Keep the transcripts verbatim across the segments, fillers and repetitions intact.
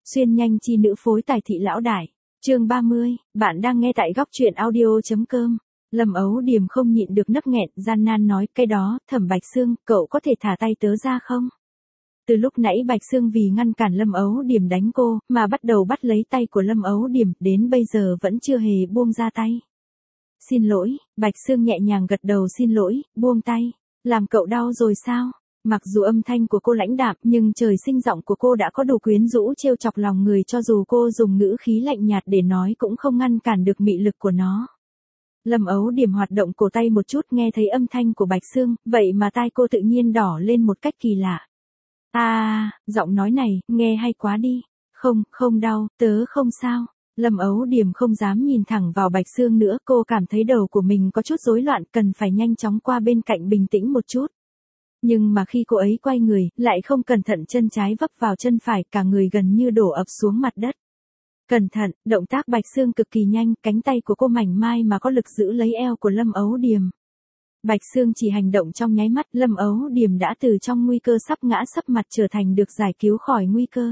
Xuyên nhanh chi nữ phối tài thị lão đại. Chương ba mươi, bạn đang nghe tại góc truyện audio.com. Lâm Ấu Điềm không nhịn được nấc nghẹn, gian nan nói, cái đó, Thẩm Bạch Xương, cậu có thể thả tay tớ ra không? Từ lúc nãy Bạch Xương vì ngăn cản Lâm Ấu Điềm đánh cô, mà bắt đầu bắt lấy tay của Lâm Ấu Điềm, đến bây giờ vẫn chưa hề buông ra tay. Xin lỗi, Bạch Xương nhẹ nhàng gật đầu, xin lỗi, buông tay. Làm cậu đau rồi sao? Mặc dù âm thanh của cô lãnh đạm, nhưng trời sinh giọng của cô đã có đủ quyến rũ trêu chọc lòng người, cho dù cô dùng ngữ khí lạnh nhạt để nói cũng không ngăn cản được mị lực của nó. Lâm Ấu Điềm hoạt động cổ tay một chút, nghe thấy âm thanh của Bạch Xương, vậy mà tai cô tự nhiên đỏ lên một cách kỳ lạ. À, giọng nói này, nghe hay quá đi. Không, không đau, tớ không sao. Lâm Ấu Điềm không dám nhìn thẳng vào Bạch Xương nữa, cô cảm thấy đầu của mình có chút rối loạn, cần phải nhanh chóng qua bên cạnh bình tĩnh một chút. Nhưng mà khi cô ấy quay người, lại không cẩn thận chân trái vấp vào chân phải, cả người gần như đổ ập xuống mặt đất. Cẩn thận, động tác Bạch Xương cực kỳ nhanh, cánh tay của cô mảnh mai mà có lực giữ lấy eo của Lâm Ấu Điềm. Bạch Xương chỉ hành động trong nháy mắt, Lâm Ấu Điềm đã từ trong nguy cơ sắp ngã sấp mặt trở thành được giải cứu khỏi nguy cơ.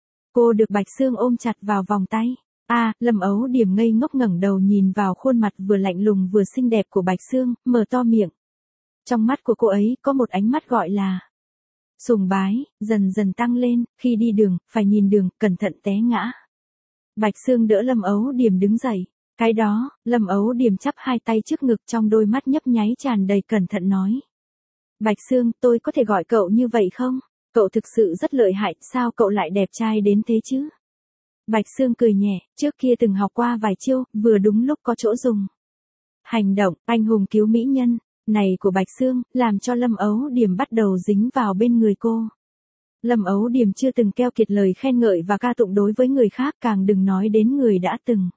Cô được Bạch Xương ôm chặt vào vòng tay. À, Lâm Ấu Điềm ngây ngốc ngẩng đầu nhìn vào khuôn mặt vừa lạnh lùng vừa xinh đẹp của Bạch Xương, mở to miệng. Trong mắt của cô ấy có một ánh mắt gọi là sùng bái, dần dần tăng lên, khi đi đường, phải nhìn đường, cẩn thận té ngã. Bạch Xương đỡ Lâm Ấu Điềm đứng dậy. Cái đó, Lâm Ấu Điềm chắp hai tay trước ngực, trong đôi mắt nhấp nháy tràn đầy cẩn thận nói. Bạch Xương, tôi có thể gọi cậu như vậy không? Cậu thực sự rất lợi hại, sao cậu lại đẹp trai đến thế chứ? Bạch Xương cười nhẹ, trước kia từng học qua vài chiêu, vừa đúng lúc có chỗ dùng. Hành động, anh hùng cứu mỹ nhân, này của Bạch Xương, làm cho Lâm Ấu Điềm bắt đầu dính vào bên người cô. Lâm Ấu Điềm chưa từng keo kiệt lời khen ngợi và ca tụng đối với người khác, càng đừng nói đến người đã từng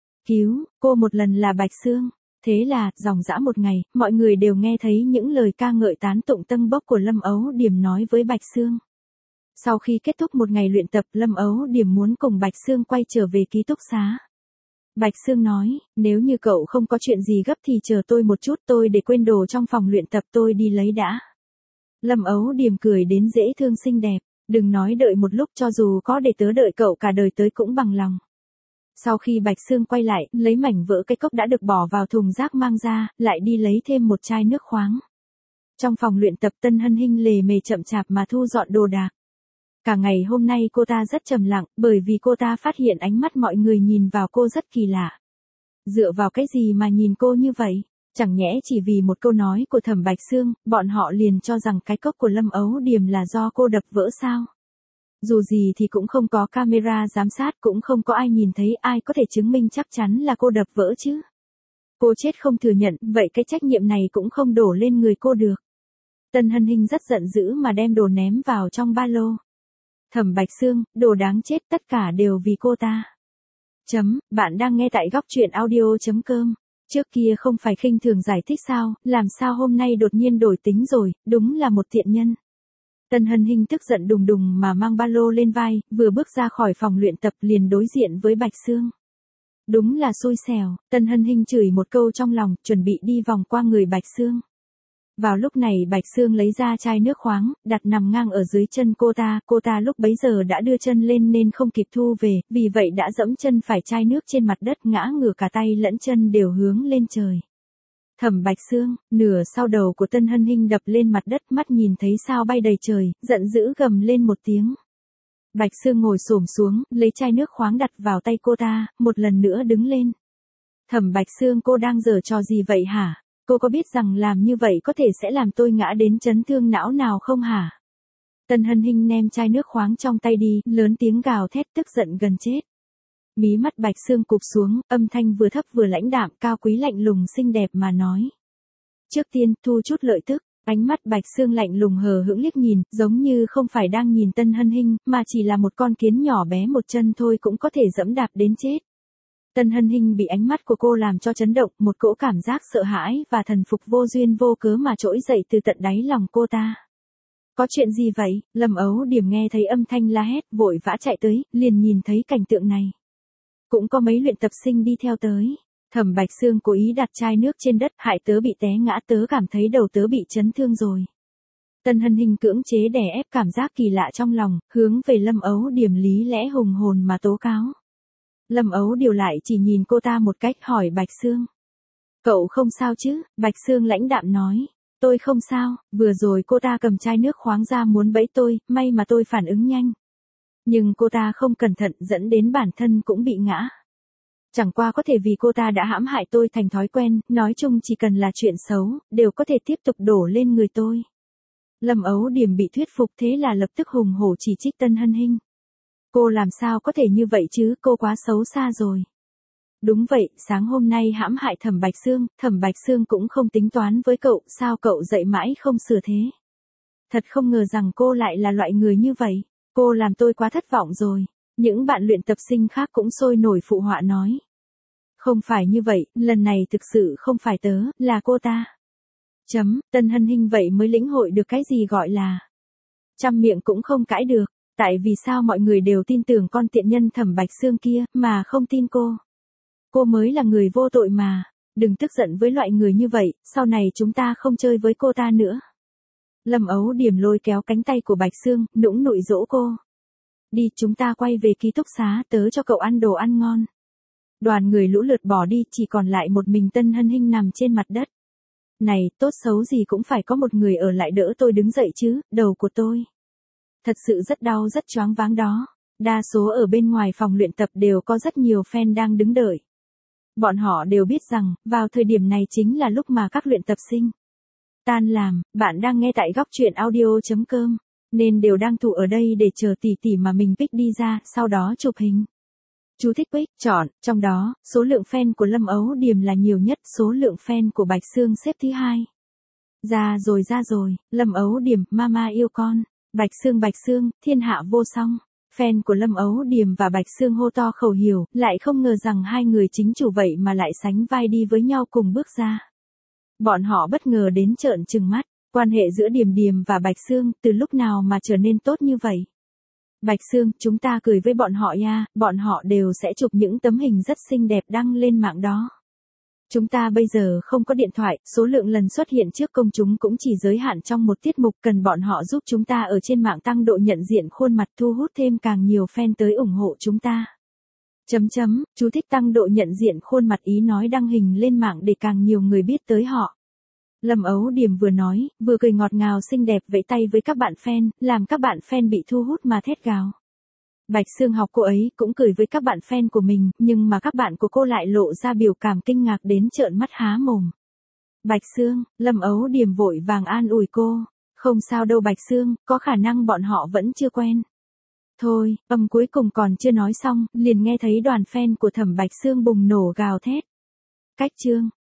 cứu cô một lần là Bạch Xương. Thế là, dòng dã một ngày, mọi người đều nghe thấy những lời ca ngợi tán tụng tâng bốc của Lâm Ấu Điềm nói với Bạch Xương. Sau khi kết thúc một ngày luyện tập, Lâm Ấu Điềm muốn cùng Bạch Xương quay trở về ký túc xá. Bạch Xương nói, nếu như cậu không có chuyện gì gấp thì chờ tôi một chút, tôi để quên đồ trong phòng luyện tập, tôi đi lấy đã. Lâm Ấu Điềm cười đến dễ thương xinh đẹp, đừng nói đợi một lúc, cho dù có để tớ đợi cậu cả đời tới cũng bằng lòng. Sau khi Bạch Xương quay lại, lấy mảnh vỡ cái cốc đã được bỏ vào thùng rác mang ra, lại đi lấy thêm một chai nước khoáng. Trong phòng luyện tập, Tân Hân Hinh lề mề chậm chạp mà thu dọn đồ đạc. Cả ngày hôm nay cô ta rất trầm lặng, bởi vì cô ta phát hiện ánh mắt mọi người nhìn vào cô rất kỳ lạ. Dựa vào cái gì mà nhìn cô như vậy? Chẳng nhẽ chỉ vì một câu nói của Thẩm Bạch Xương, bọn họ liền cho rằng cái cốc của Lâm Ấu Điềm là do cô đập vỡ sao? Dù gì thì cũng không có camera giám sát, cũng không có ai nhìn thấy, ai có thể chứng minh chắc chắn là cô đập vỡ chứ? Cô chết không thừa nhận, vậy cái trách nhiệm này cũng không đổ lên người cô được. Tân Hân Hinh rất giận dữ mà đem đồ ném vào trong ba lô. Thẩm Bạch Xương, đồ đáng chết, tất cả đều vì cô ta. Chấm, bạn đang nghe tại góc truyện audio.com. Trước kia không phải khinh thường giải thích sao, làm sao hôm nay đột nhiên đổi tính rồi, đúng là một thiện nhân. Tân Hân Hinh tức giận đùng đùng mà mang ba lô lên vai, vừa bước ra khỏi phòng luyện tập liền đối diện với Bạch Xương. Đúng là xui xẻo, Tân Hân Hinh chửi một câu trong lòng, chuẩn bị đi vòng qua người Bạch Xương. Vào lúc này Bạch Xương lấy ra chai nước khoáng, đặt nằm ngang ở dưới chân cô ta, cô ta lúc bấy giờ đã đưa chân lên nên không kịp thu về, vì vậy đã dẫm chân phải chai nước trên mặt đất, ngã ngửa cả tay lẫn chân đều hướng lên trời. Thẩm Bạch Xương, nửa sau đầu của Tân Hân Hinh đập lên mặt đất, mắt nhìn thấy sao bay đầy trời, giận dữ gầm lên một tiếng. Bạch Xương ngồi xổm xuống, lấy chai nước khoáng đặt vào tay cô ta, một lần nữa đứng lên. Thẩm Bạch Xương, cô đang giở trò gì vậy hả? Cô có biết rằng làm như vậy có thể sẽ làm tôi ngã đến chấn thương não nào không hả? Tân Hân Hinh ném chai nước khoáng trong tay đi, lớn tiếng gào thét tức giận gần chết. Mí mắt Bạch Xương cụp xuống, âm thanh vừa thấp vừa lãnh đạm, cao quý lạnh lùng xinh đẹp mà nói. Trước tiên, thu chút lợi tức. Ánh mắt Bạch Xương lạnh lùng hờ hững liếc nhìn, giống như không phải đang nhìn Tân Hân Hinh, mà chỉ là một con kiến nhỏ bé một chân thôi cũng có thể dẫm đạp đến chết. Tân Hân Hinh bị ánh mắt của cô làm cho chấn động, một cỗ cảm giác sợ hãi và thần phục vô duyên vô cớ mà trỗi dậy từ tận đáy lòng cô ta. Có chuyện gì vậy? Lâm Ấu Điềm nghe thấy âm thanh la hét, vội vã chạy tới, liền nhìn thấy cảnh tượng này. Cũng có mấy luyện tập sinh đi theo tới. Thẩm Bạch Xương cố ý đặt chai nước trên đất, hại tớ bị té ngã, tớ cảm thấy đầu tớ bị chấn thương rồi. Tân Hân Hinh cưỡng chế đè ép cảm giác kỳ lạ trong lòng, hướng về Lâm Ấu Điềm lý lẽ hùng hồn mà tố cáo. Lâm Ấu Điều lại chỉ nhìn cô ta một cách, hỏi Bạch Sương. Cậu không sao chứ? Bạch Sương lãnh đạm nói. Tôi không sao, vừa rồi cô ta cầm chai nước khoáng ra muốn bẫy tôi, may mà tôi phản ứng nhanh. Nhưng cô ta không cẩn thận dẫn đến bản thân cũng bị ngã. Chẳng qua có thể vì cô ta đã hãm hại tôi thành thói quen, nói chung chỉ cần là chuyện xấu, đều có thể tiếp tục đổ lên người tôi. Lâm Ấu Điềm bị thuyết phục thế là lập tức hùng hổ chỉ trích Tân Hân Hinh. Cô làm sao có thể như vậy chứ, cô quá xấu xa rồi. Đúng vậy, sáng hôm nay hãm hại Thẩm Bạch Sương, Thẩm Bạch Sương cũng không tính toán với cậu, sao cậu dậy mãi không sửa thế. Thật không ngờ rằng cô lại là loại người như vậy, cô làm tôi quá thất vọng rồi. Những bạn luyện tập sinh khác cũng sôi nổi phụ họa nói. Không phải như vậy, lần này thực sự không phải tớ, là cô ta. Chấm, Tân Hân Hinh vậy mới lĩnh hội được cái gì gọi là trăm miệng cũng không cãi được, tại vì sao mọi người đều tin tưởng con tiện nhân Thẩm Bạch Sương kia, mà không tin cô. Cô mới là người vô tội mà, đừng tức giận với loại người như vậy, sau này chúng ta không chơi với cô ta nữa. Lâm Ấu Điềm lôi kéo cánh tay của Bạch Sương, nũng nụi dỗ cô. Đi, chúng ta quay về ký túc xá, tớ cho cậu ăn đồ ăn ngon. Đoàn người lũ lượt bỏ đi, chỉ còn lại một mình Tân Hân Hinh nằm trên mặt đất. Này, tốt xấu gì cũng phải có một người ở lại đỡ tôi đứng dậy chứ, đầu của tôi. Thật sự rất đau rất choáng váng đó. Đa số ở bên ngoài phòng luyện tập đều có rất nhiều fan đang đứng đợi. Bọn họ đều biết rằng, vào thời điểm này chính là lúc mà các luyện tập sinh tan làm. Bạn đang nghe tại góc truyện audio chấm com, nên đều đang tụ ở đây để chờ tỷ tỷ mà mình pick đi ra, sau đó chụp hình. Chú thích pick, chọn, trong đó, số lượng fan của Lâm Ấu Điềm là nhiều nhất, số lượng fan của Bạch Sương xếp thứ hai. Ra rồi ra rồi, Lâm Ấu Điềm, mama yêu con, Bạch Sương Bạch Sương, thiên hạ vô song. Fan của Lâm Ấu Điềm và Bạch Sương hô to khẩu hiệu, lại không ngờ rằng hai người chính chủ vậy mà lại sánh vai đi với nhau cùng bước ra. Bọn họ bất ngờ đến trợn trừng mắt, quan hệ giữa Điềm Điềm và Bạch Sương từ lúc nào mà trở nên tốt như vậy. Bạch Sương, chúng ta cười với bọn họ nha, bọn họ đều sẽ chụp những tấm hình rất xinh đẹp đăng lên mạng đó. Chúng ta bây giờ không có điện thoại, số lượng lần xuất hiện trước công chúng cũng chỉ giới hạn trong một tiết mục, cần bọn họ giúp chúng ta ở trên mạng tăng độ nhận diện khuôn mặt, thu hút thêm càng nhiều fan tới ủng hộ chúng ta. Chấm chấm, chú thích tăng độ nhận diện khuôn mặt ý nói đăng hình lên mạng để càng nhiều người biết tới họ. Lâm Ấu Điềm vừa nói, vừa cười ngọt ngào xinh đẹp vẫy tay với các bạn fan, làm các bạn fan bị thu hút mà thét gào. Bạch Sương học cô ấy cũng cười với các bạn fan của mình, nhưng mà các bạn của cô lại lộ ra biểu cảm kinh ngạc đến trợn mắt há mồm. Bạch Sương, Lâm Ấu Điềm vội vàng an ủi cô. Không sao đâu Bạch Sương, có khả năng bọn họ vẫn chưa quen. Thôi, âm cuối cùng còn chưa nói xong, liền nghe thấy đoàn fan của Thẩm Bạch Sương bùng nổ gào thét. Cách chương.